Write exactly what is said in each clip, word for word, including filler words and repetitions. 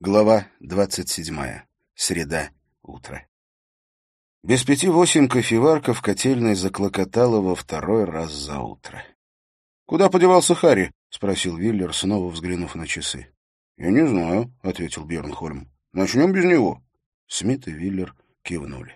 Глава двадцать седьмая. Среда. Утро. Без пяти восемь кофеварка в котельной заклокотала во второй раз за утро. — Куда подевался Харри? — спросил Виллер, снова взглянув на часы. — Я не знаю, — ответил Бьернхольм. — Начнем без него. Смит и Виллер кивнули.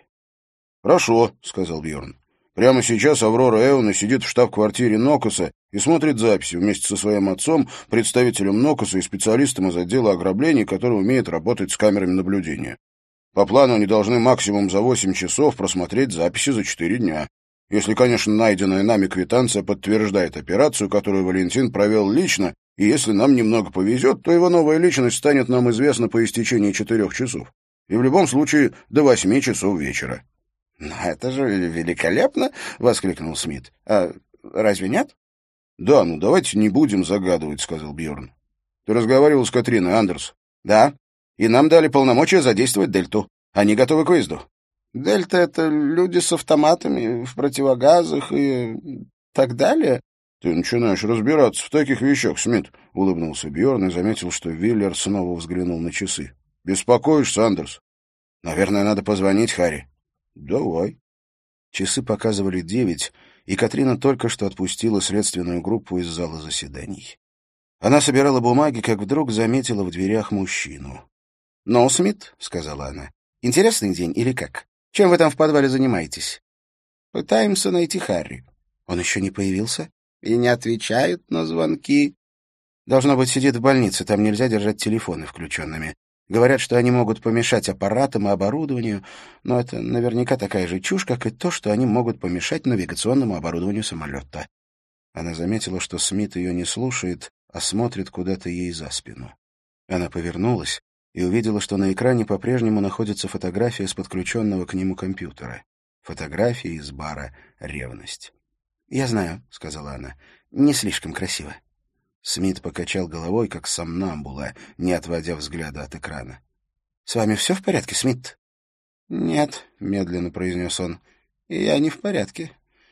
— Хорошо, — сказал Бьерн. — Прямо сейчас Аврора Эуна сидит в штаб-квартире Нокоса и смотрит записи вместе со своим отцом, представителем Нокоса и специалистом из отдела ограблений, который умеет работать с камерами наблюдения. По плану они должны максимум за восемь часов просмотреть записи за четыре дня. Если, конечно, найденная нами квитанция подтверждает операцию, которую Валентин провел лично, и если нам немного повезет, то его новая личность станет нам известна по истечении четырех часов. И в любом случае до восьми часов вечера. — Но это же великолепно! — воскликнул Смит. — А разве нет? — Да, ну давайте не будем загадывать, — сказал Бьерн. — Ты разговаривал с Катриной, Андерс? — Да. И нам дали полномочия задействовать Дельту. Они готовы к выезду. — Дельта — это люди с автоматами, в противогазах и так далее? — Ты начинаешь разбираться в таких вещах, Смит, — улыбнулся Бьерн и заметил, что Виллер снова взглянул на часы. — Беспокоишься, Андерс? — Наверное, надо позвонить Харри. — Давай. Часы показывали девять, и Катрина только что отпустила следственную группу из зала заседаний. Она собирала бумаги, как вдруг заметила в дверях мужчину. — Ну, Смит, — сказала она, — интересный день или как? Чем вы там в подвале занимаетесь? — Пытаемся найти Харри. — Он еще не появился? — И не отвечает на звонки. — Должно быть, сидит в больнице, там нельзя держать телефоны включенными. Говорят, что они могут помешать аппаратам и оборудованию, но это наверняка такая же чушь, как и то, что они могут помешать навигационному оборудованию самолета. Она заметила, что Смит ее не слушает, а смотрит куда-то ей за спину. Она повернулась и увидела, что на экране по-прежнему находится фотография с подключенного к нему компьютера. Фотография из бара «Ревность». «Я знаю», — сказала она, — «не слишком красиво». Смит покачал головой, как сомнамбула, не отводя взгляда от экрана. — С вами все в порядке, Смит? — Нет, — медленно произнес он, — я не в порядке.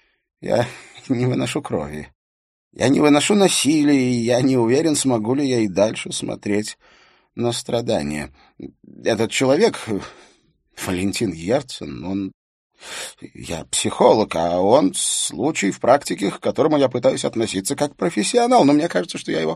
Я не выношу крови. Я не выношу насилия, и я не уверен, смогу ли я и дальше смотреть на страдания. Этот человек, Валентин Ерцен, он... Я психолог, а он случай в практике, к которому я пытаюсь относиться как профессионал, но мне кажется, что я его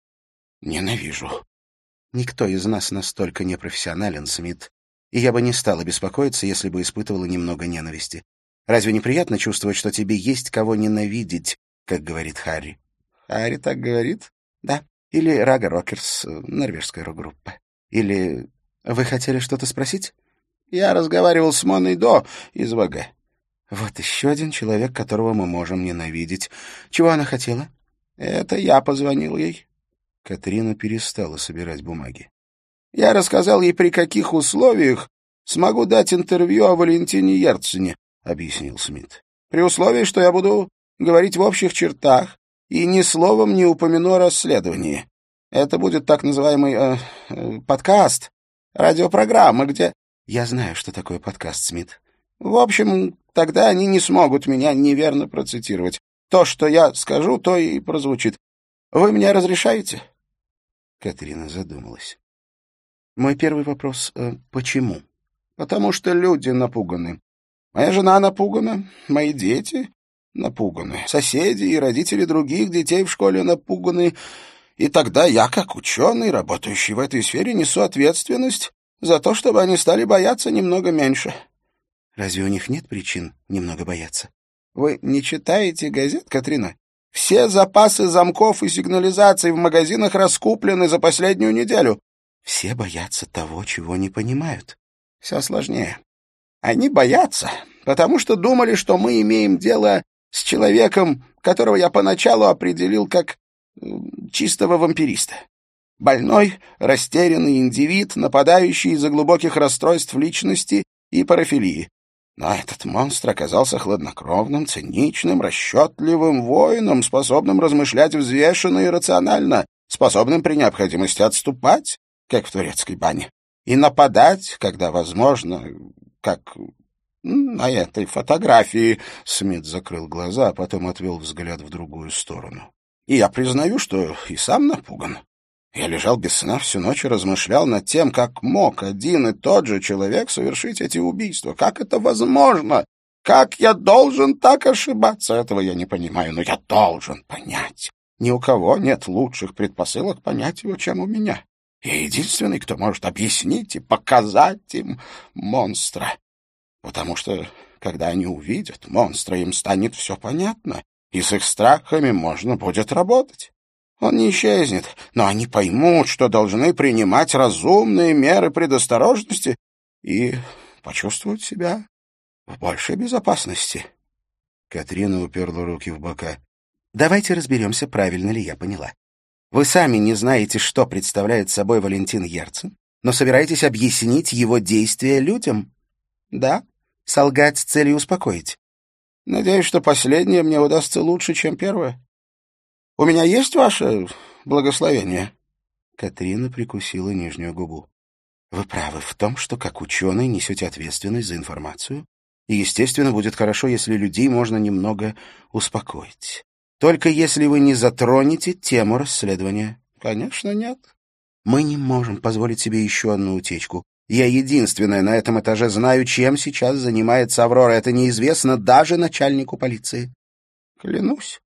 ненавижу. Никто из нас настолько непрофессионален, Смит, и я бы не стала беспокоиться, если бы испытывала немного ненависти. Разве неприятно чувствовать, что тебе есть кого ненавидеть, как говорит Харри? Харри так говорит? Да. Или Рага Рокерс, норвежская рок-группа. Или... Вы хотели что-то спросить? Я разговаривал с Моной До из ВГ. Вот еще один человек, которого мы можем ненавидеть. Чего она хотела? Это я позвонил ей. Катрина перестала собирать бумаги. Я рассказал ей, при каких условиях смогу дать интервью о Валентине Ерцене, объяснил Смит. При условии, что я буду говорить в общих чертах и ни словом не упомяну о расследовании. Это будет так называемый э, э, подкаст, радиопрограмма, где... Я знаю, что такое подкаст, Смит. В общем, тогда они не смогут меня неверно процитировать. То, что я скажу, то и прозвучит. Вы мне разрешаете? Катрина задумалась. Мой первый вопрос э, — почему? Потому что люди напуганы. Моя жена напугана, мои дети напуганы, соседи и родители других детей в школе напуганы. И тогда я, как ученый, работающий в этой сфере, несу ответственность за то, чтобы они стали бояться немного меньше. Разве у них нет причин немного бояться? Вы не читаете газет, Катрина? Все запасы замков и сигнализаций в магазинах раскуплены за последнюю неделю. Все боятся того, чего не понимают. Все сложнее. Они боятся, потому что думали, что мы имеем дело с человеком, которого я поначалу определил как чистого вампириста. Больной, растерянный индивид, нападающий из-за глубоких расстройств личности и парафилии. Но этот монстр оказался хладнокровным, циничным, расчетливым воином, способным размышлять взвешенно и рационально, способным при необходимости отступать, как в турецкой бане, и нападать, когда возможно, как на этой фотографии. Смит закрыл глаза, а потом отвел взгляд в другую сторону. И я признаю, что и сам напуган. Я лежал без сна всю ночь и размышлял над тем, как мог один и тот же человек совершить эти убийства. Как это возможно? Как я должен так ошибаться? Этого я не понимаю, но я должен понять. Ни у кого нет лучших предпосылок понять его, чем у меня. Я единственный, кто может объяснить и показать им монстра. Потому что, когда они увидят монстра, им станет все понятно, и с их страхами можно будет работать. Он не исчезнет, но они поймут, что должны принимать разумные меры предосторожности и почувствуют себя в большей безопасности. Катрина уперла руки в бока. «Давайте разберемся, правильно ли я поняла. Вы сами не знаете, что представляет собой Валентин Герцен, но собираетесь объяснить его действия людям? Да? Солгать с целью успокоить? Надеюсь, что последнее мне удастся лучше, чем первое. У меня есть ваше благословение?» Катрина прикусила нижнюю губу. «Вы правы в том, что как ученый несете ответственность за информацию, и, естественно, будет хорошо, если людей можно немного успокоить. Только если вы не затронете тему расследования». «Конечно, нет. Мы не можем позволить себе еще одну утечку. Я единственная на этом этаже знаю, чем сейчас занимается Аврора. Это неизвестно даже начальнику полиции». «Клянусь».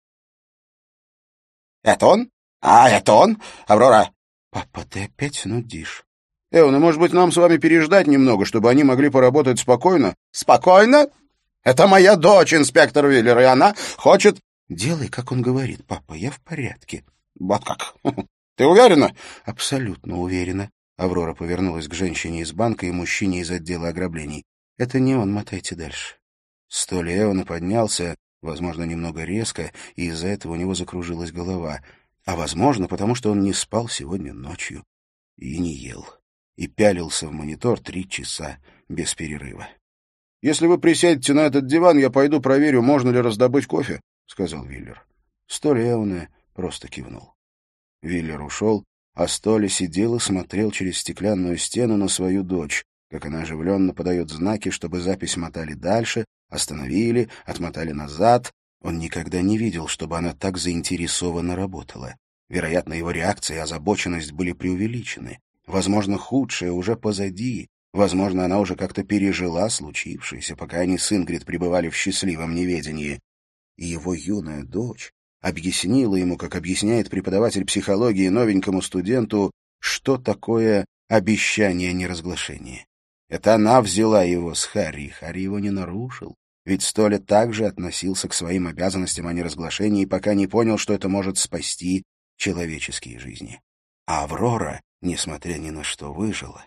«Это он? А, это он? Аврора!» «Папа, ты опять нудишь». «Эвна, может быть, нам с вами переждать немного, чтобы они могли поработать спокойно?» «Спокойно? Это моя дочь, инспектор Виллер, и она хочет...» «Делай, как он говорит, папа, я в порядке». «Вот как? Ты уверена?» «Абсолютно уверена». Аврора повернулась к женщине из банка и мужчине из отдела ограблений. «Это не он, мотайте дальше». Столи Эвана поднялся, возможно, немного резко, и из-за этого у него закружилась голова. А возможно, потому что он не спал сегодня ночью и не ел, и пялился в монитор три часа без перерыва. «Если вы присядете на этот диван, я пойду проверю, можно ли раздобыть кофе», — сказал Виллер. Столи Эвана просто кивнул. Виллер ушел, а Столи сидел и смотрел через стеклянную стену на свою дочь, как она оживленно подает знаки, чтобы запись мотали дальше, остановили, отмотали назад. Он никогда не видел, чтобы она так заинтересованно работала. Вероятно, его реакция и озабоченность были преувеличены. Возможно, худшее уже позади. Возможно, она уже как-то пережила случившееся, пока они с Ингрид пребывали в счастливом неведении. И его юная дочь объяснила ему, как объясняет преподаватель психологии новенькому студенту, что такое обещание неразглашения. Это она взяла его с Харри, и Харри его не нарушил. Ведь Столи также относился к своим обязанностям о неразглашении, пока не понял, что это может спасти человеческие жизни. А Аврора, несмотря ни на что, выжила.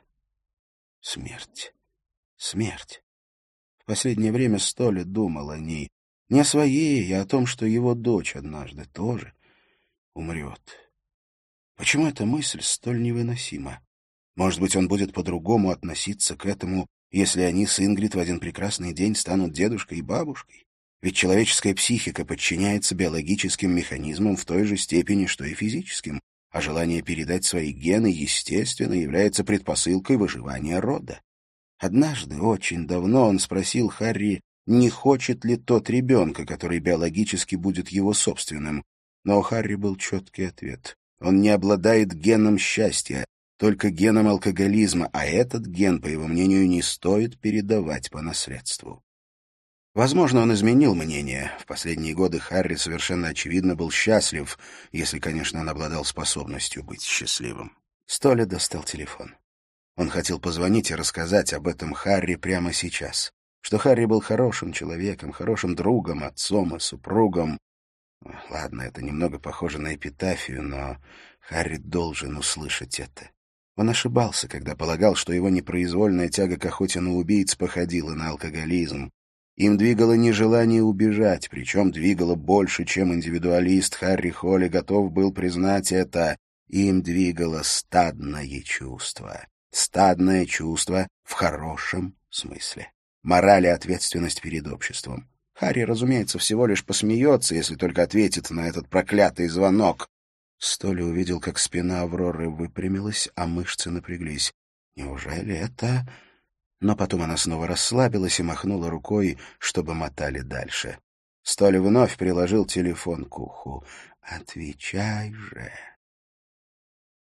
Смерть. Смерть. В последнее время Столи думал о ней. Не о своей, а о том, что его дочь однажды тоже умрет. Почему эта мысль столь невыносима? Может быть, он будет по-другому относиться к этому, если они с Ингрид в один прекрасный день станут дедушкой и бабушкой? Ведь человеческая психика подчиняется биологическим механизмам в той же степени, что и физическим, а желание передать свои гены, естественно, является предпосылкой выживания рода. Однажды, очень давно, он спросил Харри, не хочет ли тот ребенка, который биологически будет его собственным. Но у Харри был четкий ответ. Он не обладает геном счастья, только геном алкоголизма, а этот ген, по его мнению, не стоит передавать по наследству. Возможно, он изменил мнение. В последние годы Харри совершенно очевидно был счастлив, если, конечно, он обладал способностью быть счастливым. Столи достал телефон. Он хотел позвонить и рассказать об этом Харри прямо сейчас, что Харри был хорошим человеком, хорошим другом, отцом и супругом. Ладно, это немного похоже на эпитафию, но Харри должен услышать это. Он ошибался, когда полагал, что его непроизвольная тяга к охоте на убийц походила на алкоголизм. Им двигало не желание убежать, причем двигало больше, чем индивидуалист Харри Холли готов был признать это. Им двигало стадное чувство. Стадное чувство в хорошем смысле. Мораль и ответственность перед обществом. Харри, разумеется, всего лишь посмеется, если только ответит на этот проклятый звонок. Столи увидел, как спина Авроры выпрямилась, а мышцы напряглись. Неужели это... Но потом она снова расслабилась и махнула рукой, чтобы мотали дальше. Столи вновь приложил телефон к уху. «Отвечай же!»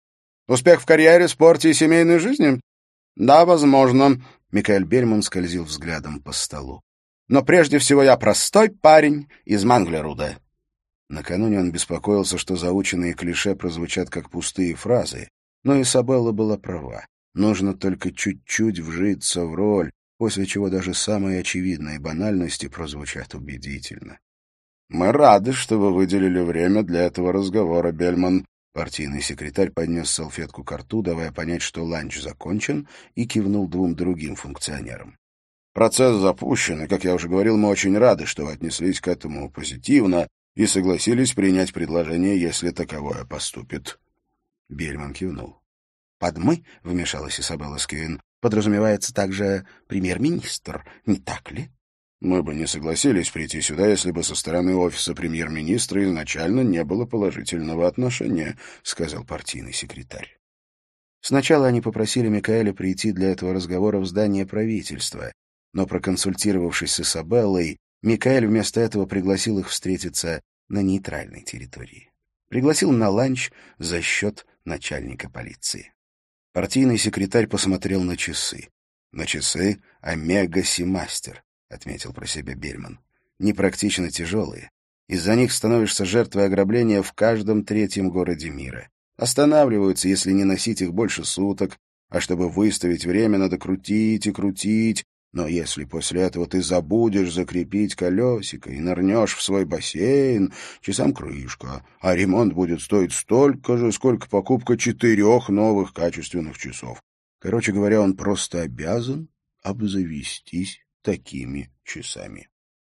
Успех в карьере, спорте и семейной жизни? Да, возможно. Микаэль Бельман скользил взглядом по столу. Но прежде всего я простой парень из Манглеруда. Накануне он беспокоился, что заученные клише прозвучат как пустые фразы, но Изабелла была права. Нужно только чуть-чуть вжиться в роль, после чего даже самые очевидные банальности прозвучат убедительно. «Мы рады, что вы выделили время для этого разговора, Бельман». Партийный секретарь поднес салфетку к рту, давая понять, что ланч закончен, и кивнул двум другим функционерам. «Процесс запущен, и, как я уже говорил, мы очень рады, что вы отнеслись к этому позитивно и согласились принять предложение, если таковое поступит». Бельман кивнул. «Под «мы», — вмешалась Изабелла Сквин, — подразумевается также премьер-министр, не так ли?» «Мы бы не согласились прийти сюда, если бы со стороны офиса премьер-министра изначально не было положительного отношения», — сказал партийный секретарь. Сначала они попросили Микаэля прийти для этого разговора в здание правительства, но, проконсультировавшись с Изабеллой, Микаэль вместо этого пригласил их встретиться на нейтральной территории. Пригласил на ланч за счет начальника полиции. Партийный секретарь посмотрел на часы. На часы «Омега-Си-Мастер», — отметил про себя Бельман. Непрактично тяжелые. Из-за них становишься жертвой ограбления в каждом третьем городе мира. Останавливаются, если не носить их больше суток, а чтобы выставить время, надо крутить и крутить. Но если после этого ты забудешь закрепить колесико и нырнешь в свой бассейн, часам крышка, а ремонт будет стоить столько же, сколько покупка четырех новых качественных часов. Короче говоря, он просто обязан обзавестись такими часами.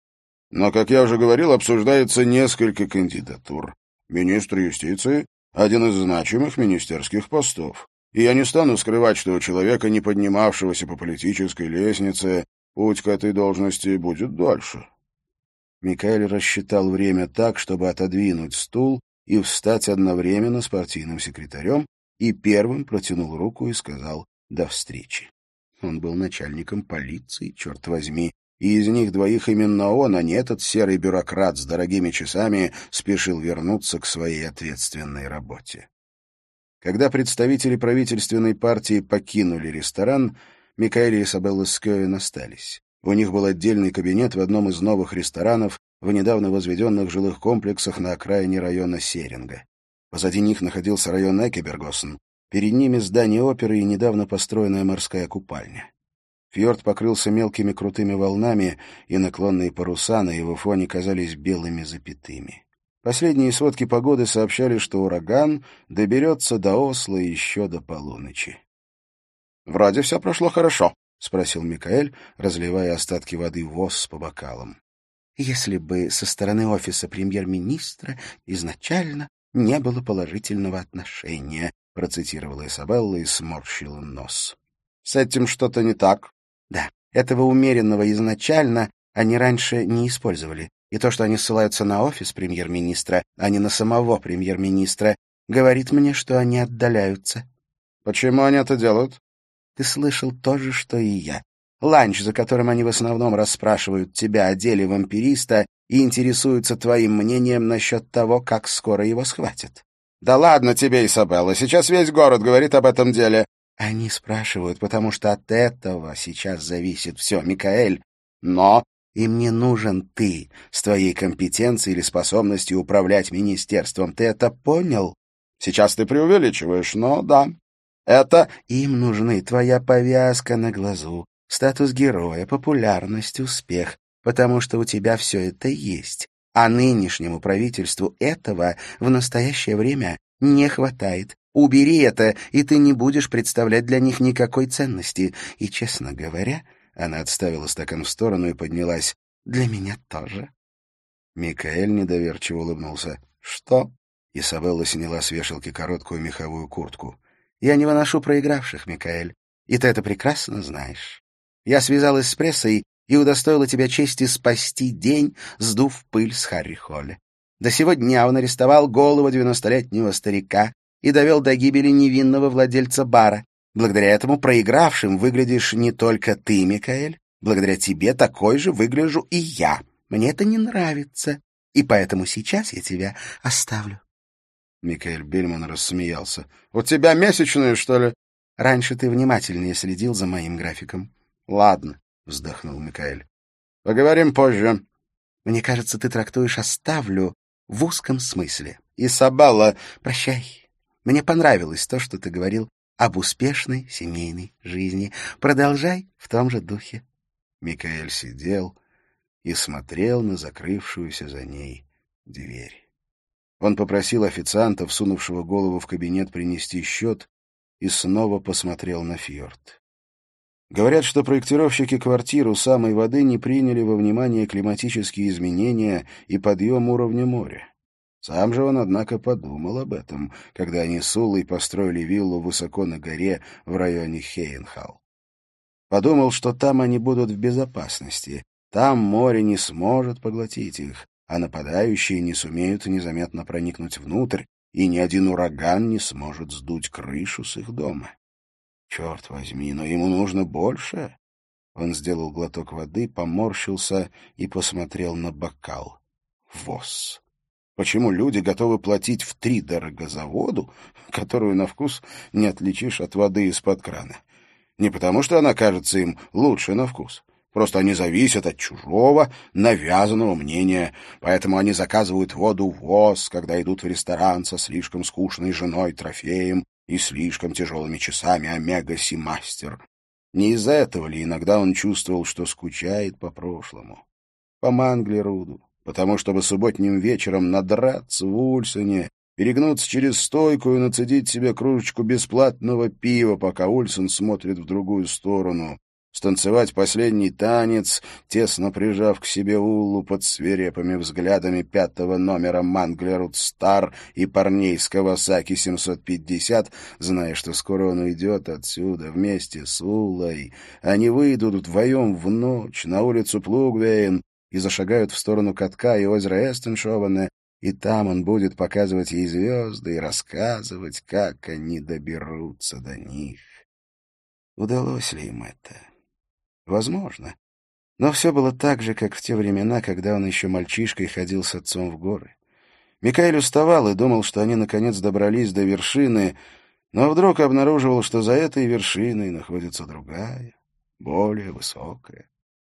Но, как я уже говорил, обсуждается несколько кандидатур. Министр юстиции — один из значимых министерских постов. И я не стану скрывать, что у человека, не поднимавшегося по политической лестнице, путь к этой должности будет дальше. Микаэль рассчитал время так, чтобы отодвинуть стул и встать одновременно с партийным секретарем, и первым протянул руку и сказал «до встречи». Он был начальником полиции, черт возьми, и из них двоих именно он, а не этот серый бюрократ с дорогими часами, спешил вернуться к своей ответственной работе. Когда представители правительственной партии покинули ресторан, Микаэль и Изабелла Скёен остались. У них был отдельный кабинет в одном из новых ресторанов в недавно возведенных жилых комплексах на окраине района Серинга. Позади них находился район Экебергоссен, перед ними здание оперы и недавно построенная морская купальня. Фьорд покрылся мелкими крутыми волнами, и наклонные паруса на его фоне казались белыми запятыми. Последние сводки погоды сообщали, что ураган доберется до Осло еще до полуночи. — Вроде все прошло хорошо, — спросил Микаэль, разливая остатки воды в восс по бокалам. — Если бы со стороны офиса премьер-министра изначально не было положительного отношения, — процитировала Изабелла и сморщила нос. — С этим что-то не так? — Да, этого умеренного изначально они раньше не использовали. И то, что они ссылаются на офис премьер-министра, а не на самого премьер-министра, говорит мне, что они отдаляются. — Почему они это делают? — Ты слышал то же, что и я. Ланч, за которым они в основном расспрашивают тебя о деле вампириста и интересуются твоим мнением насчет того, как скоро его схватят. — Да ладно тебе, Изабелла, сейчас весь город говорит об этом деле. — Они спрашивают, потому что от этого сейчас зависит все, Микаэль. Но... И мне нужен ты с твоей компетенцией или способностью управлять министерством. Ты это понял? Сейчас ты преувеличиваешь, но да. Это... Им нужны твоя повязка на глазу, статус героя, популярность, успех, потому что у тебя все это есть. А нынешнему правительству этого в настоящее время не хватает. Убери это, и ты не будешь представлять для них никакой ценности. И, честно говоря... Она отставила стакан в сторону и поднялась. «Для меня тоже». Микаэль недоверчиво улыбнулся. «Что?» Изабелла сняла с вешалки короткую меховую куртку. «Я не выношу проигравших, Микаэль, и ты это прекрасно знаешь. Я связалась с прессой и удостоила тебя чести спасти день, сдув пыль с Харри Холля. До сего дня он арестовал голого девяностолетнего старика и довел до гибели невинного владельца бара. Благодаря этому проигравшим выглядишь не только ты, Микаэль. Благодаря тебе такой же выгляжу и я. Мне это не нравится, и поэтому сейчас я тебя оставлю. Микаэль Бельман рассмеялся. «У тебя месячные, что ли?» «Раньше ты внимательнее следил за моим графиком». «Ладно», — вздохнул Микаэль. «Поговорим позже». «Мне кажется, ты трактуешь «оставлю» в узком смысле». «Исабелла!» «Прощай. Мне понравилось то, что ты говорил об успешной семейной жизни. Продолжай в том же духе». Микаэль сидел и смотрел на закрывшуюся за ней дверь. Он попросил официанта, всунувшего голову в кабинет, принести счет, и снова посмотрел на фьорд. Говорят, что проектировщики квартир у самой воды не приняли во внимание климатические изменения и подъем уровня моря. Сам же он, однако, подумал об этом, когда они с Уллой построили виллу высоко на горе в районе Хейнхалл. Подумал, что там они будут в безопасности, там море не сможет поглотить их, а нападающие не сумеют незаметно проникнуть внутрь, и ни один ураган не сможет сдуть крышу с их дома. Черт возьми, но ему нужно больше. Он сделал глоток воды, поморщился и посмотрел на бокал. ВОЗ. Почему люди готовы платить втридорога за воду, которую на вкус не отличишь от воды из-под крана? Не потому, что она кажется им лучше на вкус. Просто они зависят от чужого, навязанного мнения, поэтому они заказывают воду ВОЗ, когда идут в ресторан со слишком скучной женой-трофеем и слишком тяжелыми часами омега-си-мастер. Не из-за этого ли иногда он чувствовал, что скучает по прошлому? По Манглеруду, потому чтобы субботним вечером надраться в Ульсоне, перегнуться через стойку и нацедить себе кружечку бесплатного пива, пока Ульсон смотрит в другую сторону, станцевать последний танец, тесно прижав к себе Уллу под свирепыми взглядами пятого номера Манглерud Стар и парней с Кавасаки семьсот пятьдесят, зная, что скоро он уйдет отсюда вместе с Уллой. Они выйдут вдвоем в ночь на улицу Плугвейн и зашагают в сторону катка и озера Эстеншовене, и там он будет показывать ей звезды и рассказывать, как они доберутся до них. Удалось ли им это? Возможно. Но все было так же, как в те времена, когда он еще мальчишкой ходил с отцом в горы. Микаэль уставал и думал, что они наконец добрались до вершины, но вдруг обнаруживал, что за этой вершиной находится другая, более высокая.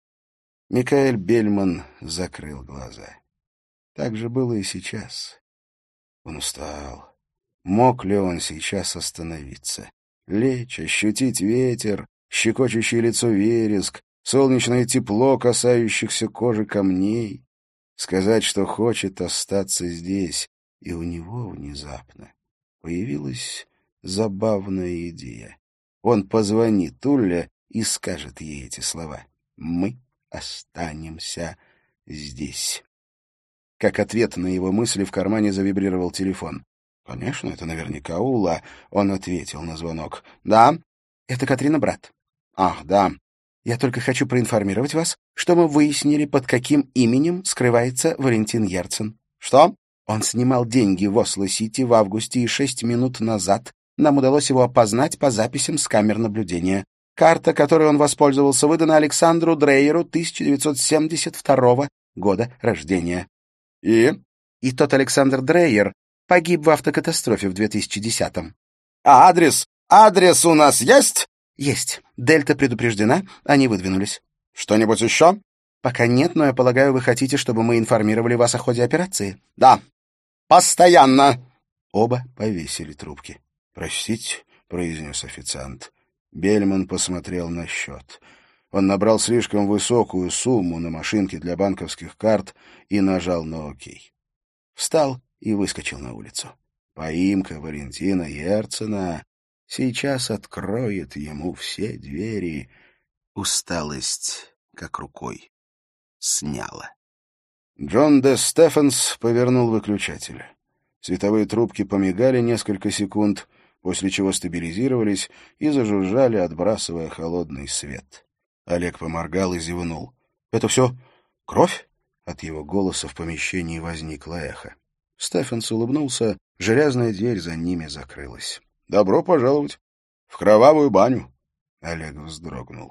Микаэль Бельман закрыл глаза. Так же было и сейчас. Он устал. Мог ли он сейчас остановиться? Лечь, ощутить ветер, щекочущее лицо вереск, солнечное тепло касающихся кожи камней, сказать, что хочет остаться здесь, и у него внезапно появилась забавная идея. Он позвонит Улле и скажет ей эти слова: «Мы останемся здесь». Как ответ на его мысли в кармане завибрировал телефон. Конечно, это наверняка Улла. Он ответил на звонок. «Да, это Катрина, брат». «Ах, да. Я только хочу проинформировать вас, что мы выяснили, под каким именем скрывается Валентин Ярцен». «Что?» «Он снимал деньги в Осло-Сити в августе, и шесть минут назад нам удалось его опознать по записям с камер наблюдения. Карта, которой он воспользовался, выдана Александру Дрейеру тысяча девятьсот семьдесят второго года рождения». «И?» «И тот Александр Дрейер погиб в автокатастрофе в две тысячи десятом». «А адрес? Адрес у нас есть?» «Есть. Дельта предупреждена, они выдвинулись». «Что-нибудь еще?» «Пока нет, но я полагаю, вы хотите, чтобы мы информировали вас о ходе операции?» «Да. Постоянно». Оба повесили трубки. «Простите», — произнес официант. Бельман посмотрел на счет. Он набрал слишком высокую сумму на машинке для банковских карт и нажал на «Ок». Встал и выскочил на улицу. Поимка Валентина Ярцена сейчас откроет ему все двери. Усталость как рукой сняла. Джон Д. Стефенс повернул выключатель. Световые трубки помигали несколько секунд, после чего стабилизировались и зажужжали, отбрасывая холодный свет. Олег поморгал и зевнул. «Это все кровь?» От его голоса в помещении возникло эхо. Стефенс улыбнулся, железная дверь за ними закрылась. «Добро пожаловать в кровавую баню!» Олег вздрогнул.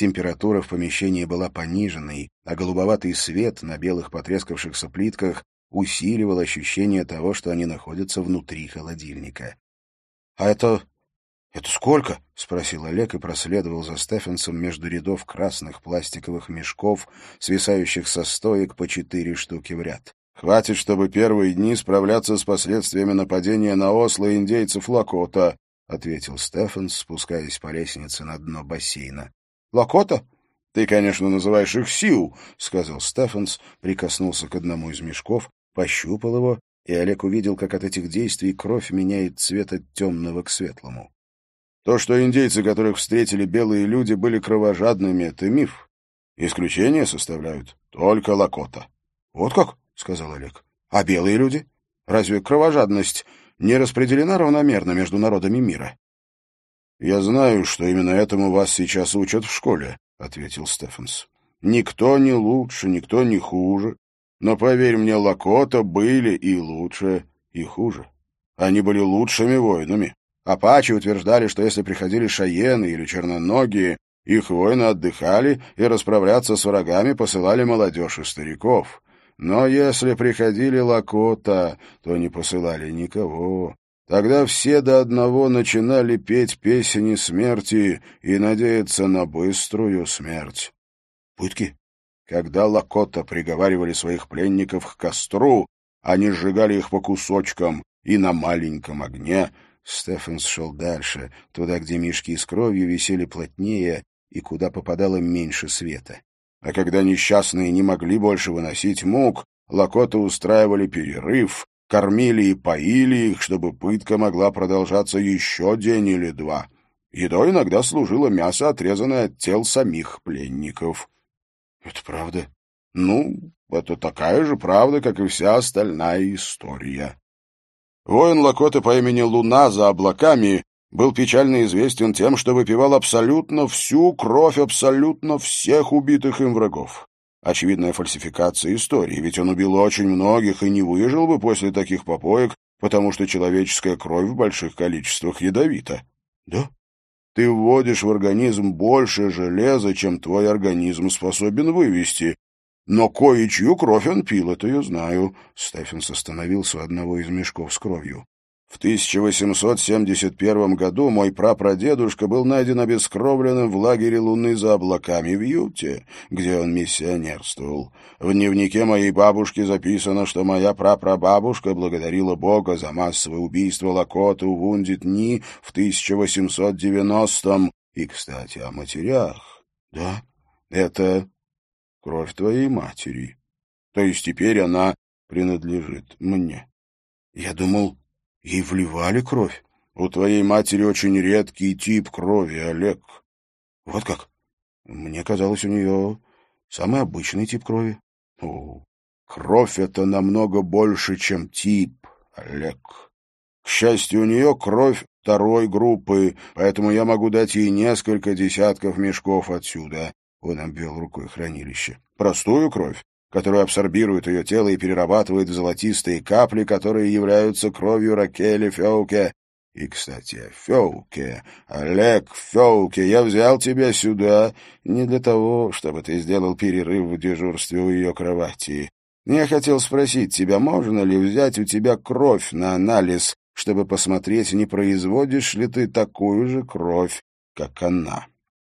Температура в помещении была пониженной, а голубоватый свет на белых потрескавшихся плитках усиливал ощущение того, что они находятся внутри холодильника. — А это... это сколько? — спросил Олег и проследовал за Стефенсом между рядов красных пластиковых мешков, свисающих со стоек по четыре штуки в ряд. — Хватит, чтобы первые дни справляться с последствиями нападения на Осло индейцев Лакота, — ответил Стефенс, спускаясь по лестнице на дно бассейна. — Лакота? Ты, конечно, называешь их Сиу, — сказал Стефенс, прикоснулся к одному из мешков, пощупал его, и Олег увидел, как от этих действий кровь меняет цвет от темного к светлому. То, что индейцы, которых встретили белые люди, были кровожадными, — это миф. Исключение составляют только Лакота. — Вот как? — сказал Олег. — А белые люди? Разве кровожадность не распределена равномерно между народами мира? — Я знаю, что именно этому вас сейчас учат в школе, — ответил Стефенс. — Никто не лучше, никто не хуже. Но, поверь мне, Лакота были и лучше, и хуже. Они были лучшими воинами. Апачи утверждали, что если приходили шаены или черноногие, их воины отдыхали и расправляться с врагами посылали молодежь и стариков. Но если приходили Лакота, то не посылали никого. Тогда все до одного начинали петь песни смерти и надеяться на быструю смерть. Пытки. Когда Лакота приговаривали своих пленников к костру, они сжигали их по кусочкам и на маленьком огне. Стефенс шел дальше, туда, где мешки с кровью висели плотнее и куда попадало меньше света. А когда несчастные не могли больше выносить мук, Лакота устраивали перерыв, кормили и поили их, чтобы пытка могла продолжаться еще день или два. Едой иногда служило мясо, отрезанное от тел самих пленников. — Это правда? — Ну, это такая же правда, как и вся остальная история. Воин Лакоты по имени Луна за облаками был печально известен тем, что выпивал абсолютно всю кровь абсолютно всех убитых им врагов. Очевидная фальсификация истории, ведь он убил очень многих и не выжил бы после таких попоек, потому что человеческая кровь в больших количествах ядовита. Да? Ты вводишь в организм больше железа, чем твой организм способен вывести. Но кое-чью кровь он пил, это я знаю. Стефенс остановился у одного из мешков с кровью. В тысяча восемьсот семьдесят первом году мой прапрадедушка был найден обескровленным в лагере Луны за облаками в Юте, где он миссионерствовал. В дневнике моей бабушки записано, что моя прапрабабушка благодарила Бога за массовое убийство Лакоты у Вундит-Ни в тысяча восемьсот девяностом. И, кстати, о матерях. Да, это кровь твоей матери. То есть теперь она принадлежит мне. Я думал... Ей вливали кровь. У твоей матери очень редкий тип крови, Олег. Вот как? Мне казалось, у нее самый обычный тип крови. О, кровь — это намного больше, чем тип, Олег. К счастью, у нее кровь второй группы, поэтому я могу дать ей несколько десятков мешков отсюда. Он обвел рукой хранилище. Простую кровь, которую абсорбирует ее тело и перерабатывает в золотистые капли, которые являются кровью Ракели Феуке. И, кстати, о Феуке. Олег Феуке, я взял тебя сюда не для того, чтобы ты сделал перерыв в дежурстве у ее кровати. Я хотел спросить тебя, можно ли взять у тебя кровь на анализ, чтобы посмотреть, не производишь ли ты такую же кровь, как она.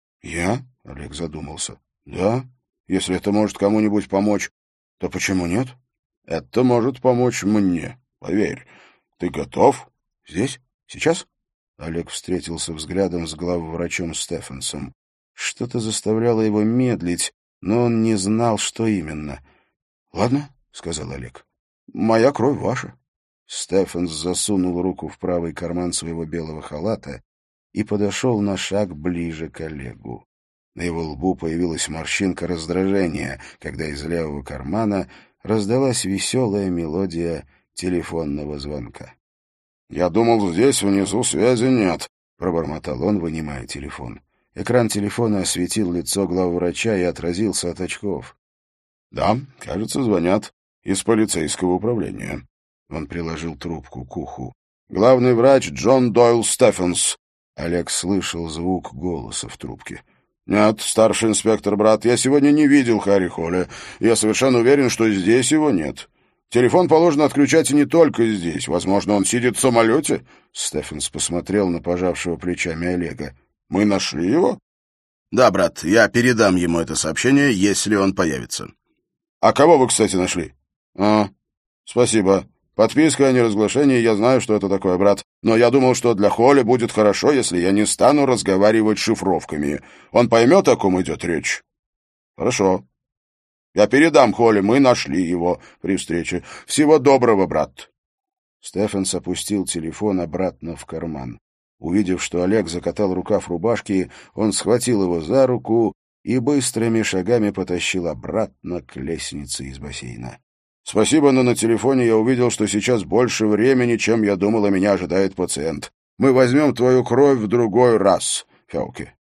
Я? Олег задумался. Да? Если это может кому-нибудь помочь, то почему нет? Это может помочь мне, поверь. Ты готов? Здесь? Сейчас? Олег встретился взглядом с главврачом Стефенсом. Что-то заставляло его медлить, но он не знал, что именно. Ладно, сказал Олег. Моя кровь ваша. Стефенс засунул руку в правый карман своего белого халата и подошел на шаг ближе к Олегу. На его лбу появилась морщинка раздражения, когда из левого кармана раздалась веселая мелодия телефонного звонка. — Я думал, здесь внизу связи нет, — пробормотал он, вынимая телефон. Экран телефона осветил лицо главврача и отразился от очков. — Да, кажется, звонят из полицейского управления. Он приложил трубку к уху. — Главный врач Джон Дойл Стефенс. Олег слышал звук голоса в трубке. «Нет, старший инспектор, брат, я сегодня не видел Харри Холля. Я совершенно уверен, что здесь его нет. Телефон положено отключать и не только здесь. Возможно, он сидит в самолете?» Стефенс посмотрел на пожавшего плечами Олега. «Мы нашли его?» «Да, брат, я передам ему это сообщение, если он появится». «А кого вы, кстати, нашли?» «А, спасибо. Подписка о неразглашении, я знаю, что это такое, брат. Но я думал, что для Холли будет хорошо, если я не стану разговаривать шифровками. Он поймет, о ком идет речь?» «Хорошо. Я передам Холли, мы нашли его при встрече. Всего доброго, брат». Стефенс опустил телефон обратно в карман. Увидев, что Олег закатал рукав рубашки, он схватил его за руку и быстрыми шагами потащил обратно к лестнице из бассейна. «Спасибо, но на телефоне я увидел, что сейчас больше времени, чем я думал, меня ожидает пациент. Мы возьмем твою кровь в другой раз, Фелке».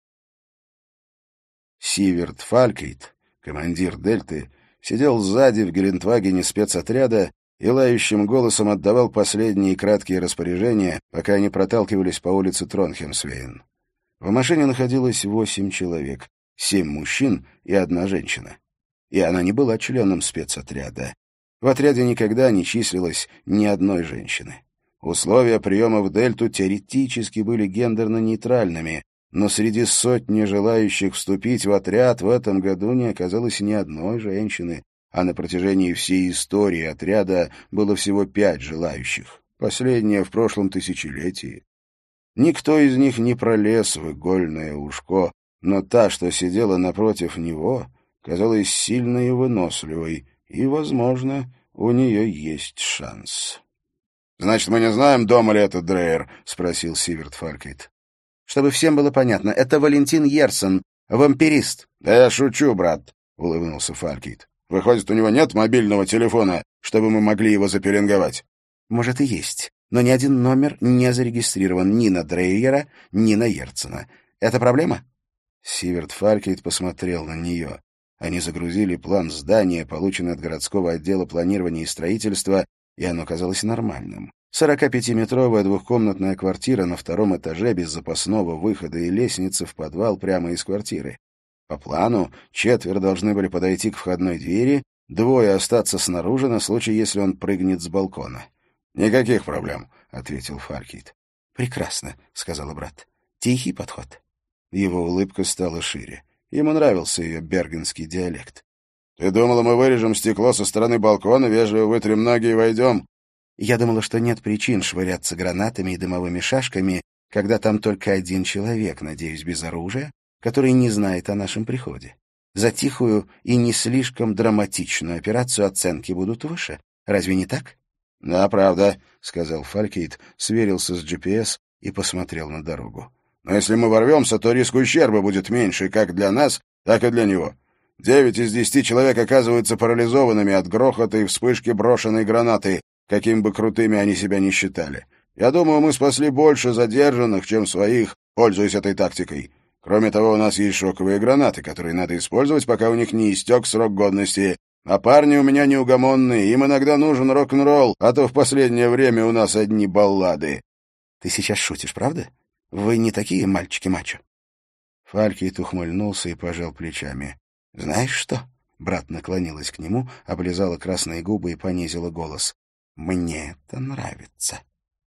Сиверт Фалькейт, командир «Дельты», сидел сзади в гелендвагене спецотряда и лающим голосом отдавал последние краткие распоряжения, пока они проталкивались по улице Тронхемсвейн. В машине находилось восемь человек, семь мужчин и одна женщина. И она не была членом спецотряда. В отряде никогда не числилось ни одной женщины. Условия приема в Дельту теоретически были гендерно-нейтральными, но среди сотни желающих вступить в отряд в этом году не оказалось ни одной женщины, а на протяжении всей истории отряда было всего пять желающих, последнее в прошлом тысячелетии. Никто из них не пролез в игольное ушко, но та, что сидела напротив него, казалась сильной и выносливой, и, возможно, у нее есть шанс. «Значит, мы не знаем, дома ли этот Дрейер?» — спросил Сиверт Фалькейт. «Чтобы всем было понятно, это Валентин Йерсон, вампирист». «Да я шучу, брат», — улыбнулся Фалькейт. «Выходит, у него нет мобильного телефона, чтобы мы могли его запеленговать?» «Может, и есть, но ни один номер не зарегистрирован ни на Дрейера, ни на Йерсона. Это проблема?» Сиверт Фалькейт посмотрел на нее. Они загрузили план здания, полученный от городского отдела планирования и строительства, и оно казалось нормальным. сорокапятиметровая двухкомнатная квартира на втором этаже без запасного выхода и лестницы в подвал прямо из квартиры. По плану четверо должны были подойти к входной двери, двое остаться снаружи на случай, если он прыгнет с балкона. «Никаких проблем», — ответил Фалькейт. «Прекрасно», — сказал брат. «Тихий подход». Его улыбка стала шире. Ему нравился ее бергенский диалект. «Ты думала, мы вырежем стекло со стороны балкона, вежливо вытрем ноги и войдем?» «Я думала, что нет причин швыряться гранатами и дымовыми шашками, когда там только один человек, надеюсь, без оружия, который не знает о нашем приходе. За тихую и не слишком драматичную операцию оценки будут выше. Разве не так?» «Да, правда», — сказал Фалькейт, сверился с джи пи эс и посмотрел на дорогу. «Но если мы ворвемся, то риск ущерба будет меньше как для нас, так и для него. Девять из десяти человек оказываются парализованными от грохота и вспышки брошенной гранаты, какими бы крутыми они себя не считали. Я думаю, мы спасли больше задержанных, чем своих, пользуясь этой тактикой. Кроме того, у нас есть шоковые гранаты, которые надо использовать, пока у них не истек срок годности. А парни у меня неугомонные, им иногда нужен рок-н-ролл, а то в последнее время у нас одни баллады». «Ты сейчас шутишь, правда? Вы не такие мальчики-мачо». Фалькейт ухмыльнулся и пожал плечами. «Знаешь что?» — брат наклонилась к нему, облизала красные губы и понизила голос. «Мне это нравится».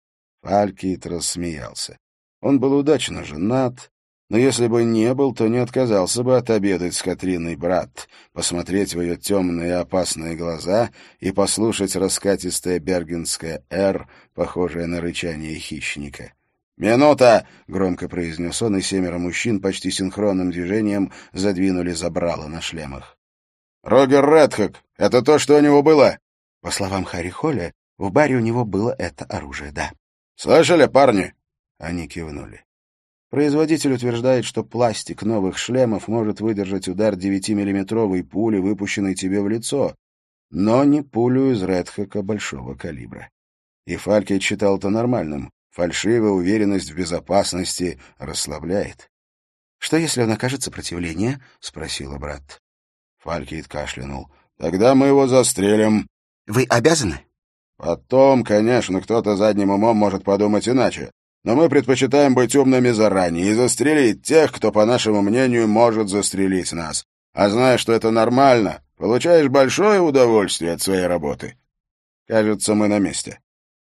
Фалькейт рассмеялся. Он был удачно женат, но если бы не был, то не отказался бы отобедать с Катриной брат, посмотреть в ее темные и опасные глаза и послушать раскатистое бергенское «Р», похожее на рычание хищника. «Минута!» — громко произнес он, и семеро мужчин почти синхронным движением задвинули забрало на шлемах. «Рогер Редхак, это то, что у него было?» По словам Харри Холля, в баре у него было это оружие, да. «Слышали, парни?» Они кивнули. Производитель утверждает, что пластик новых шлемов может выдержать удар девятимиллиметровой пули, выпущенной тебе в лицо, но не пулю из Редхака большого калибра. И Фалькейт считал это нормальным. Фальшивая уверенность в безопасности расслабляет. «Что, если он окажет сопротивление?» — спросила брат. Фалькейт кашлянул. «Тогда мы его застрелим». «Вы обязаны?» «Потом, конечно, кто-то задним умом может подумать иначе. Но мы предпочитаем быть умными заранее и застрелить тех, кто, по нашему мнению, может застрелить нас. А зная, что это нормально, получаешь большое удовольствие от своей работы». Кажется, мы на месте».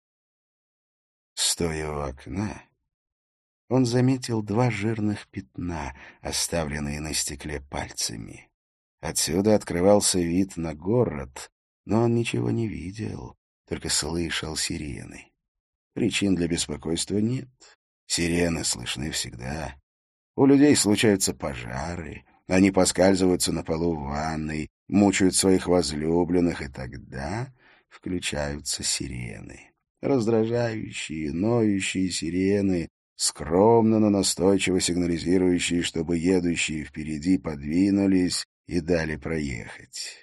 Стоя у окна, он заметил два жирных пятна, оставленные на стекле пальцами. Отсюда открывался вид на город, но он ничего не видел, только слышал сирены. Причин для беспокойства нет. Сирены слышны всегда. У людей случаются пожары, они поскальзываются на полу в ванной, мучают своих возлюбленных, и тогда включаются сирены. Раздражающие, ноющие сирены, скромно, но настойчиво сигнализирующие, чтобы едущие впереди подвинулись и дали проехать.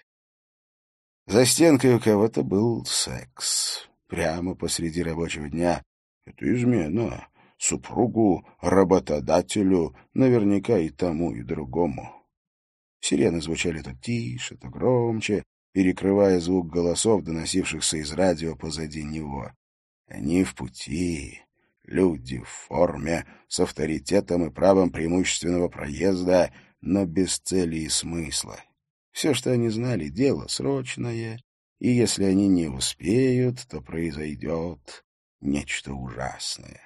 За стенкой у кого-то был секс. Прямо посреди рабочего дня. Это измена. Супругу, работодателю, наверняка и тому, и другому. Сирены звучали то тише, то громче, перекрывая звук голосов, доносившихся из радио позади него. Они в пути, люди в форме, с авторитетом и правом преимущественного проезда, но без цели и смысла. Все, что они знали, дело срочное, и если они не успеют, то произойдет нечто ужасное.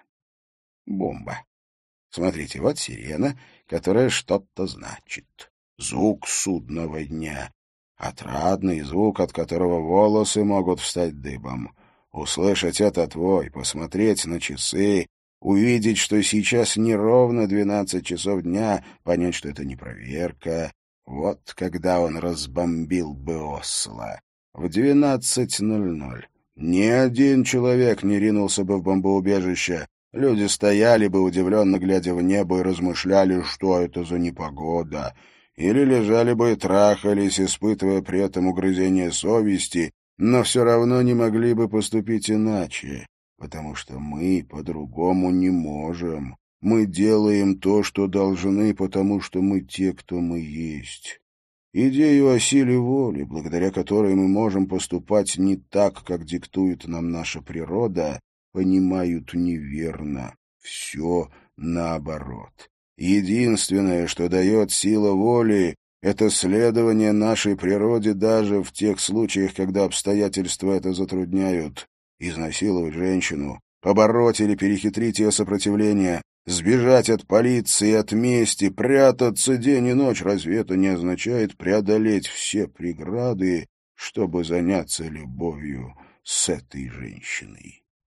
Бомба. Смотрите, вот сирена, которая что-то значит. Звук судного дня. Отрадный звук, от которого волосы могут встать дыбом. Услышать этот вой, посмотреть на часы, увидеть, что сейчас не ровно двенадцать часов дня, понять, что это не проверка. Вот когда он разбомбил бы Осло. В двенадцать ноль ноль. Ни один человек не ринулся бы в бомбоубежище. Люди стояли бы, удивленно глядя в небо, и размышляли, что это за непогода. Или лежали бы и трахались, испытывая при этом угрызение совести, но все равно не могли бы поступить иначе, потому что мы по-другому не можем. Мы делаем то, что должны, потому что мы те, кто мы есть. Идею о силе воли, благодаря которой мы можем поступать не так, как диктует нам наша природа, понимают неверно. Все наоборот. Единственное, что дает сила воли, это следование нашей природе даже в тех случаях, когда обстоятельства это затрудняют. Изнасиловать женщину, побороть или перехитрить ее сопротивление, сбежать от полиции, от мести, прятаться день и ночь, разве это не означает преодолеть все преграды, чтобы заняться любовью с этой женщиной?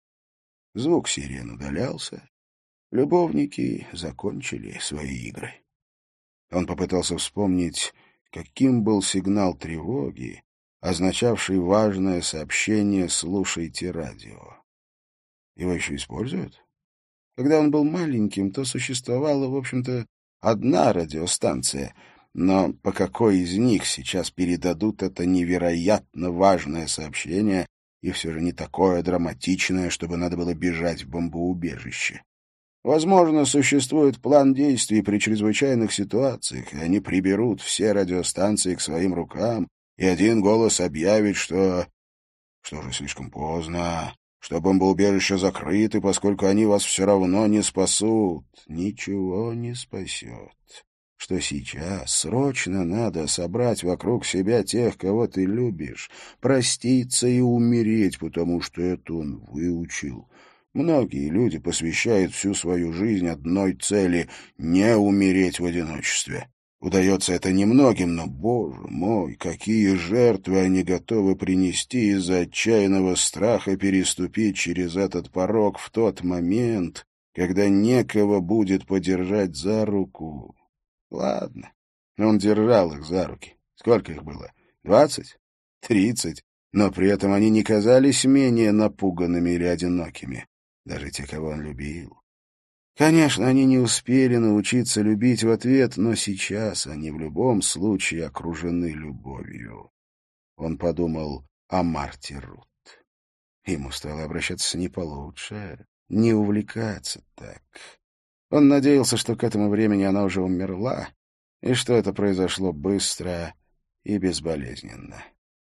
Звук сирен удалялся. Любовники закончили свои игры. Он попытался вспомнить, каким был сигнал тревоги, означавший важное сообщение «слушайте радио». Его еще используют? Когда он был маленьким, то существовала, в общем-то, одна радиостанция, но по какой из них сейчас передадут это невероятно важное сообщение, и все же не такое драматичное, чтобы надо было бежать в бомбоубежище? Возможно, существует план действий при чрезвычайных ситуациях, и они приберут все радиостанции к своим рукам, и один голос объявит, что... что уже слишком поздно, что бомбоубежища закрыты, поскольку они вас все равно не спасут. Ничего не спасет. Что сейчас срочно надо собрать вокруг себя тех, кого ты любишь, проститься и умереть, потому что это он выучил. Многие люди посвящают всю свою жизнь одной цели — не умереть в одиночестве. Удается это немногим, но, боже мой, какие жертвы они готовы принести из-за отчаянного страха переступить через этот порог в тот момент, когда некого будет подержать за руку. Ладно, он держал их за руки. Сколько их было? Двадцать? Тридцать? Но при этом они не казались менее напуганными или одинокими. Даже те, кого он любил. Конечно, они не успели научиться любить в ответ, но сейчас они в любом случае окружены любовью. Он подумал о Марте Рут. Ему стало обращаться не получше, не увлекаться так. Он надеялся, что к этому времени она уже умерла, и что это произошло быстро и безболезненно.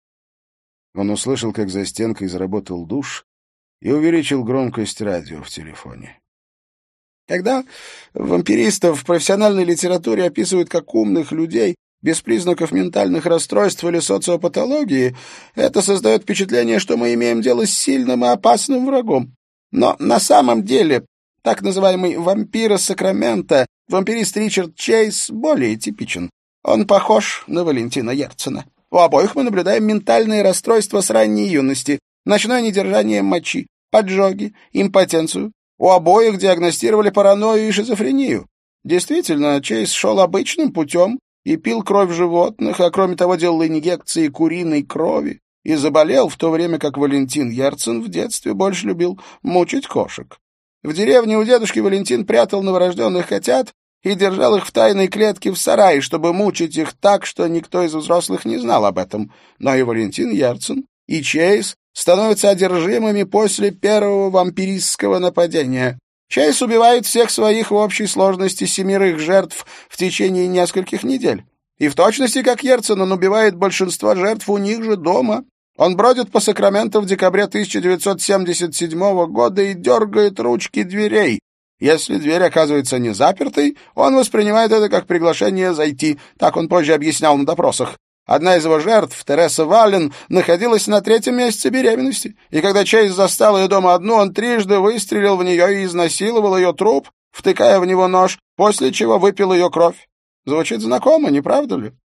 Он услышал, как за стенкой заработал душ, и увеличил громкость радио в телефоне. Когда вампиристов в профессиональной литературе описывают как умных людей, без признаков ментальных расстройств или социопатологии, это создает впечатление, что мы имеем дело с сильным и опасным врагом. Но на самом деле так называемый вампир из Сакрамента, вампирист Ричард Чейз, более типичен. Он похож на Валентина Ярцена. У обоих мы наблюдаем ментальные расстройства с ранней юности, ночное недержание мочи, поджоги, импотенцию. У обоих диагностировали паранойю и шизофрению. Действительно, Чейз шел обычным путем и пил кровь животных, а кроме того делал инъекции куриной крови и заболел, в то время как Валентин Ярцен в детстве больше любил мучить кошек. В деревне у дедушки Валентин прятал новорожденных котят и держал их в тайной клетке в сарае, чтобы мучить их так, что никто из взрослых не знал об этом. Но и Валентин Ярцен, и Чейз становятся одержимыми после первого вампиристского нападения. Чейз убивает всех своих в общей сложности семерых жертв в течение нескольких недель. И в точности, как Ярцен, он убивает большинство жертв у них же дома. Он бродит по Сакраменто в декабре тысяча девятьсот семьдесят седьмого года и дергает ручки дверей. Если дверь оказывается не запертой, он воспринимает это как приглашение зайти. Так он позже объяснял на допросах. Одна из его жертв, Тереса Валлен, находилась на третьем месяце беременности, и когда Чейз застал ее дома одну, он трижды выстрелил в нее и изнасиловал ее труп, втыкая в него нож, после чего выпил ее кровь. Звучит знакомо, не правда ли?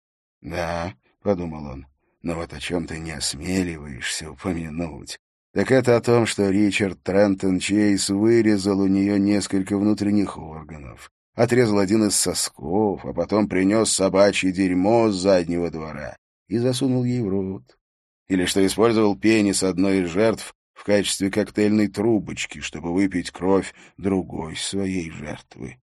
— Да, — подумал он, — но вот о чем ты не осмеливаешься упомянуть. Так это о том, что Ричард Трентон Чейз вырезал у нее несколько внутренних органов, отрезал один из сосков, а потом принес собачье дерьмо с заднего двора и засунул ей в рот. Или что использовал пенис одной из жертв в качестве коктейльной трубочки, чтобы выпить кровь другой своей жертвы.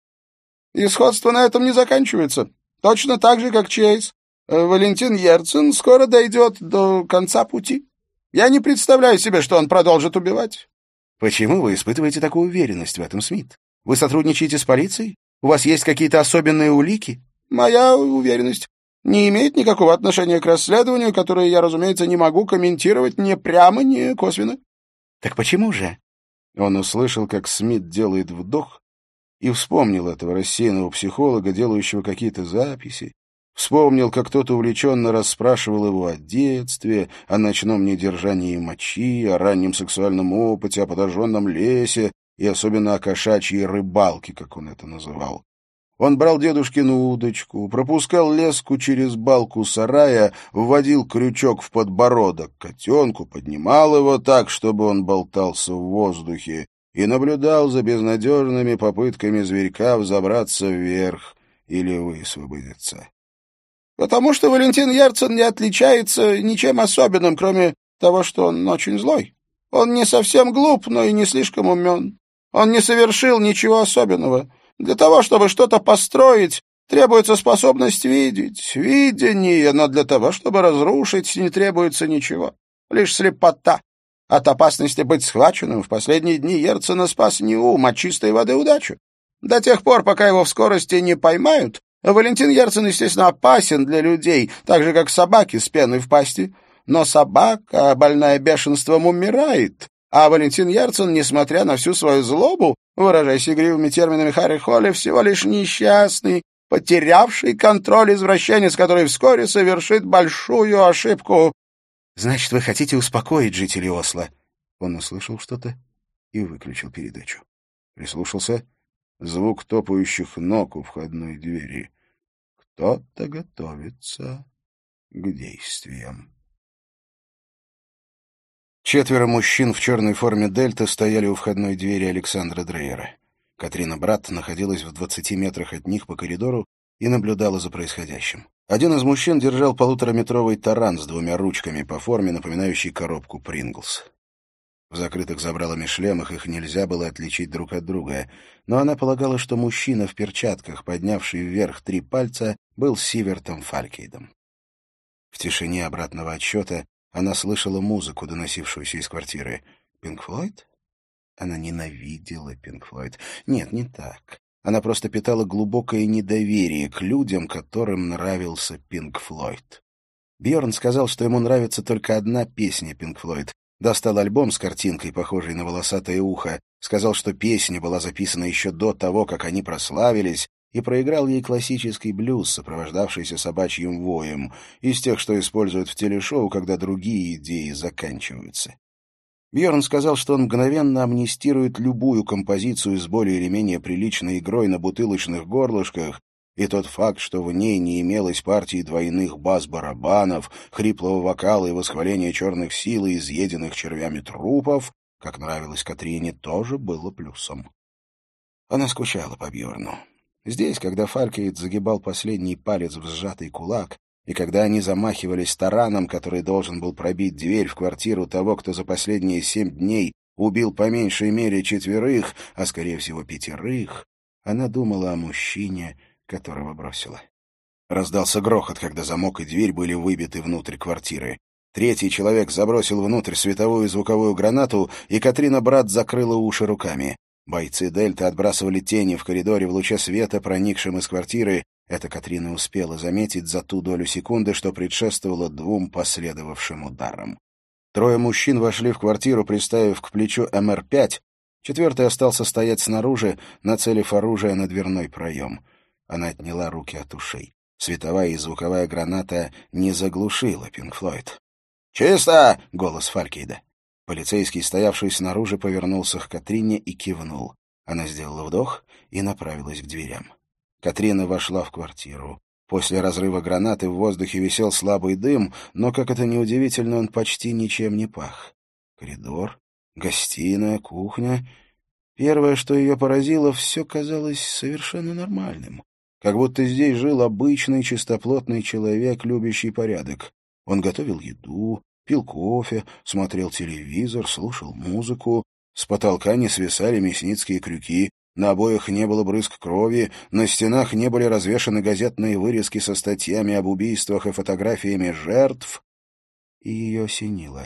И сходство на этом не заканчивается. Точно так же, как Чейз. Валентин Ярцен скоро дойдет до конца пути. Я не представляю себе, что он продолжит убивать. Почему вы испытываете такую уверенность в этом, Смит? Вы сотрудничаете с полицией? У вас есть какие-то особенные улики? Моя уверенность не имеет никакого отношения к расследованию, которое я, разумеется, не могу комментировать ни прямо, ни косвенно. Так почему же? Он услышал, как Смит делает вдох, и вспомнил этого рассеянного психолога, делающего какие-то записи. Вспомнил, как кто-то увлеченно расспрашивал его о детстве, о ночном недержании мочи, о раннем сексуальном опыте, о подожженном лесе и особенно о кошачьей рыбалке, как он это называл. Он брал дедушкину удочку, пропускал леску через балку сарая, вводил крючок в подбородок котенку, поднимал его так, чтобы он болтался в воздухе, и наблюдал за безнадежными попытками зверька взобраться вверх или высвободиться. Потому что Валентин Ярцен не отличается ничем особенным, кроме того, что он очень злой. Он не совсем глуп, но и не слишком умен. Он не совершил ничего особенного. Для того, чтобы что-то построить, требуется способность видеть, видение, но для того, чтобы разрушить, не требуется ничего. Лишь слепота. От опасности быть схваченным в последние дни Ярцена спас не ум, а чистой воды удачу. До тех пор, пока его в скорости не поймают, Валентин Ярцен, естественно, опасен для людей, так же, как собаки с пеной в пасти. Но собака, больная бешенством, умирает, а Валентин Ярцен, несмотря на всю свою злобу, выражаясь игривыми терминами Харри Холли, всего лишь несчастный, потерявший контроль извращенец, который вскоре совершит большую ошибку. — Значит, вы хотите успокоить жителей Осло? Он услышал что-то и выключил передачу. Прислушался. Звук топающих ног у входной двери. Кто-то готовится к действиям. Четверо мужчин в черной форме «Дельта» стояли у входной двери Александра Дрейера. Катрина Братт находилась в двадцати метрах от них по коридору и наблюдала за происходящим. Один из мужчин держал полутораметровый таран с двумя ручками по форме, напоминающей коробку «Принглс». В закрытых забралами шлемах их нельзя было отличить друг от друга, но она полагала, что мужчина в перчатках, поднявший вверх три пальца, был Сивертом Фалькейдом. В тишине обратного отсчета она слышала музыку, доносившуюся из квартиры. «Пинк Флойд?» Она ненавидела Пинк Флойд. Нет, не так. Она просто питала глубокое недоверие к людям, которым нравился Пинк Флойд. Бьорн сказал, что ему нравится только одна песня Пинк Флойд. Достал альбом с картинкой, похожей на волосатое ухо, сказал, что песня была записана еще до того, как они прославились, и проиграл ей классический блюз, сопровождавшийся собачьим воем, из тех, что используют в телешоу, когда другие идеи заканчиваются. Бьерн сказал, что он мгновенно амнистирует любую композицию с более или менее приличной игрой на бутылочных горлышках, и тот факт, что в ней не имелось партии двойных бас-барабанов, хриплого вокала и восхваления черных сил и изъеденных червями трупов, как нравилось Катрине, тоже было плюсом. Она скучала по Бьерну. Здесь, когда Фалькейд загибал последний палец в сжатый кулак, и когда они замахивались тараном, который должен был пробить дверь в квартиру того, кто за последние семь дней убил по меньшей мере четверых, а, скорее всего, пятерых, она думала о мужчине, которого бросила. Раздался грохот, когда замок и дверь были выбиты внутрь квартиры. Третий человек забросил внутрь световую и звуковую гранату, и Катрина Брат закрыла уши руками. Бойцы Дельты отбрасывали тени в коридоре в луче света, проникшем из квартиры. Это Катрина успела заметить за ту долю секунды, что предшествовало двум последовавшим ударам. Трое мужчин вошли в квартиру, приставив к плечу эм эр пять. Четвертый остался стоять снаружи, нацелив оружие на дверной проем. Она отняла руки от ушей. Световая и звуковая граната не заглушила Пинк Флойд. «Чисто!» — голос Фалькейда. Полицейский, стоявший снаружи, повернулся к Катрине и кивнул. Она сделала вдох и направилась к дверям. Катрина вошла в квартиру. После разрыва гранаты в воздухе висел слабый дым, но, как это ни удивительно, он почти ничем не пах. Коридор, гостиная, кухня. Первое, что ее поразило, все казалось совершенно нормальным. Как будто здесь жил обычный чистоплотный человек, любящий порядок. Он готовил еду, пил кофе, смотрел телевизор, слушал музыку. С потолка не свисали мясницкие крюки. На обоях не было брызг крови, на стенах не были развешаны газетные вырезки со статьями об убийствах и фотографиями жертв. И ее осенило.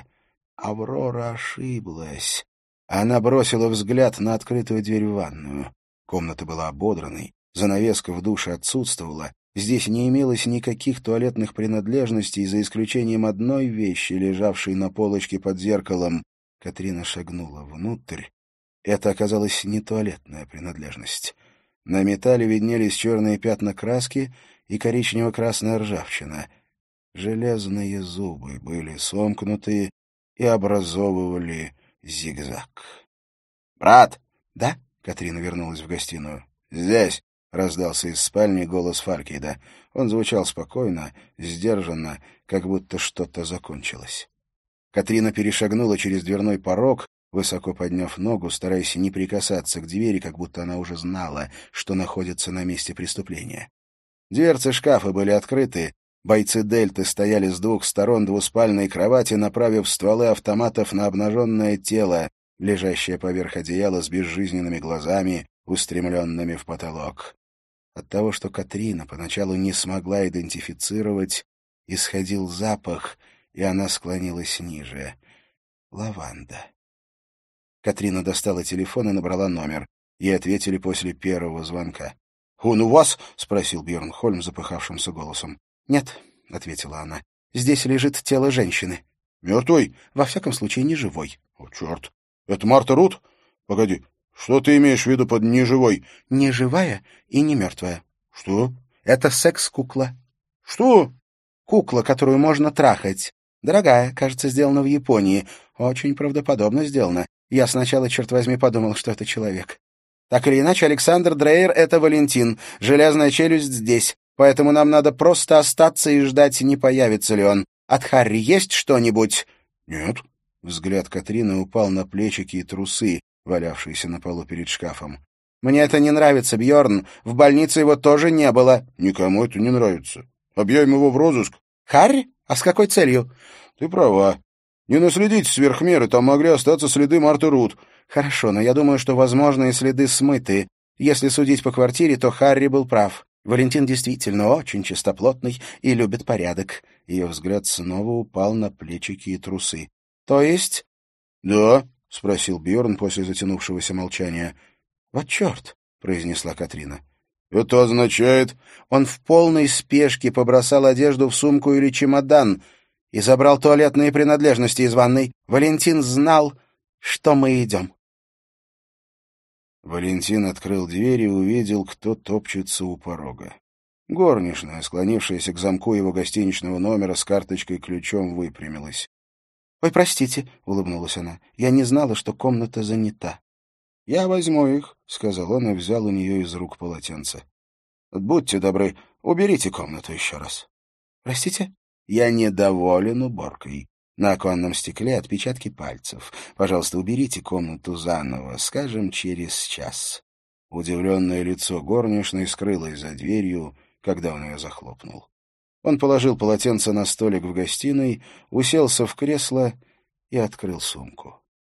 Аврора ошиблась. Она бросила взгляд на открытую дверь в ванную. Комната была ободранной, занавеска в душе отсутствовала. Здесь не имелось никаких туалетных принадлежностей, за исключением одной вещи, лежавшей на полочке под зеркалом. Катрина шагнула внутрь. Это оказалась не туалетная принадлежность. На металле виднелись черные пятна краски и коричнево-красная ржавчина. Железные зубы были сомкнуты и образовывали зигзаг. «Брат!» «Да?» — Катрина вернулась в гостиную. «Здесь!» — раздался из спальни голос Фалькейда. Он звучал спокойно, сдержанно, как будто что-то закончилось. Катрина перешагнула через дверной порог, высоко подняв ногу, стараясь не прикасаться к двери, как будто она уже знала, что находится на месте преступления. Дверцы шкафа были открыты, бойцы Дельты стояли с двух сторон двуспальной кровати, направив стволы автоматов на обнаженное тело, лежащее поверх одеяла с безжизненными глазами, устремленными в потолок. От того, что Катрина поначалу не смогла идентифицировать, исходил запах, и она склонилась ниже. Лаванда. Катрина достала телефон и набрала номер. Ей ответили после первого звонка. «Он у вас?» — спросил Бьерн Хольм запыхавшимся голосом. «Нет», — ответила она. «Здесь лежит тело женщины». «Мертвый?» «Во всяком случае, не живой». «О, черт! Это Марта Рут? Погоди, что ты имеешь в виду под «неживой»?» «Не живая и не мертвая». «Что?» «Это секс-кукла». «Что?» «Кукла, которую можно трахать. Дорогая, кажется, сделана в Японии. Очень правдоподобно сделана. Я сначала, черт возьми, подумал, что это человек. Так или иначе, Александр Дрейер — это Валентин. Железная челюсть здесь. Поэтому нам надо просто остаться и ждать, не появится ли он. От Харри есть что-нибудь?» «Нет». Взгляд Катрины упал на плечики и трусы, валявшиеся на полу перед шкафом. «Мне это не нравится, Бьорн. В больнице его тоже не было». «Никому это не нравится. Объявим его в розыск». «Харри? А с какой целью?» «Ты права. Не наследите сверх меры, там могли остаться следы Марты Рут». «Хорошо, но я думаю, что возможные следы смыты. Если судить по квартире, то Харри был прав. Валентин действительно очень чистоплотный и любит порядок». Ее взгляд снова упал на плечики и трусы. «То есть?» «Да», — спросил Бьерн после затянувшегося молчания. «Вот черт», — произнесла Катрина. «Это означает...» Он в полной спешке побросал одежду в сумку или чемодан и забрал туалетные принадлежности из ванной. Валентин знал, что мы идем. Валентин открыл дверь и увидел, кто топчется у порога. Горничная, склонившаяся к замку его гостиничного номера с карточкой-ключом, выпрямилась. — Ой, простите, — улыбнулась она, — я не знала, что комната занята. — Я возьму их, — сказал он и взял у нее из рук полотенце. — Будьте добры, уберите комнату еще раз. — Простите? — Я недоволен уборкой. На оконном стекле отпечатки пальцев. Пожалуйста, уберите комнату заново, скажем, через час. Удивленное лицо горничной скрылось за дверью, когда он ее захлопнул. Он положил полотенце на столик в гостиной, уселся в кресло и открыл сумку.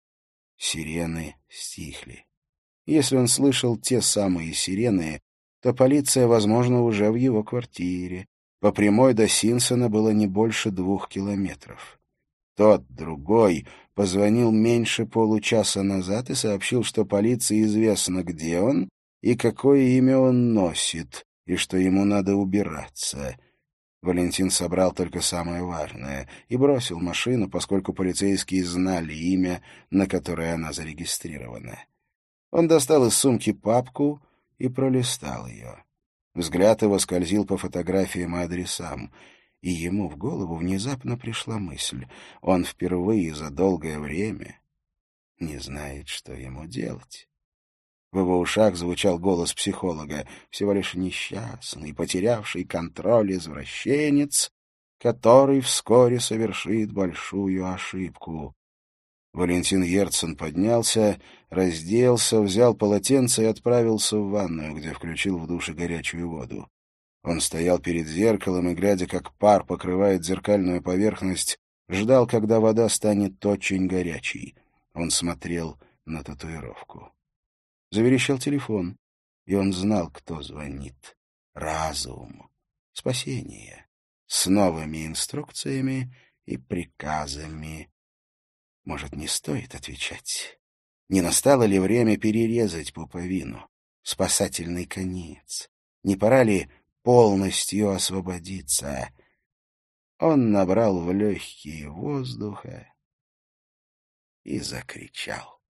Сирены стихли. Если он слышал те самые сирены, то полиция, возможно, уже в его квартире. По прямой до Синсона было не больше двух километров. Тот, другой, позвонил меньше получаса назад и сообщил, что полиции известно, где он и какое имя он носит, и что ему надо убираться. Валентин собрал только самое важное и бросил машину, поскольку полицейские знали имя, на которое она зарегистрирована. Он достал из сумки папку и пролистал ее. Взгляд его скользил по фотографиям и адресам, и ему в голову внезапно пришла мысль. Он впервые за долгое время не знает, что ему делать. В его ушах звучал голос психолога, всего лишь несчастный, потерявший контроль извращенец, который вскоре совершит большую ошибку. Валентин Ерцен поднялся, разделся, взял полотенце и отправился в ванную, где включил в душе горячую воду. Он стоял перед зеркалом и, глядя, как пар покрывает зеркальную поверхность, ждал, когда вода станет очень горячей. Он смотрел на татуировку. Заверещал телефон, и он знал, кто звонит. Разум. Спасение. С новыми инструкциями и приказами. Может, не стоит отвечать? Не настало ли время перерезать пуповину? Спасательный конец. Не пора ли полностью освободиться? Он набрал в легкие воздуха и закричал.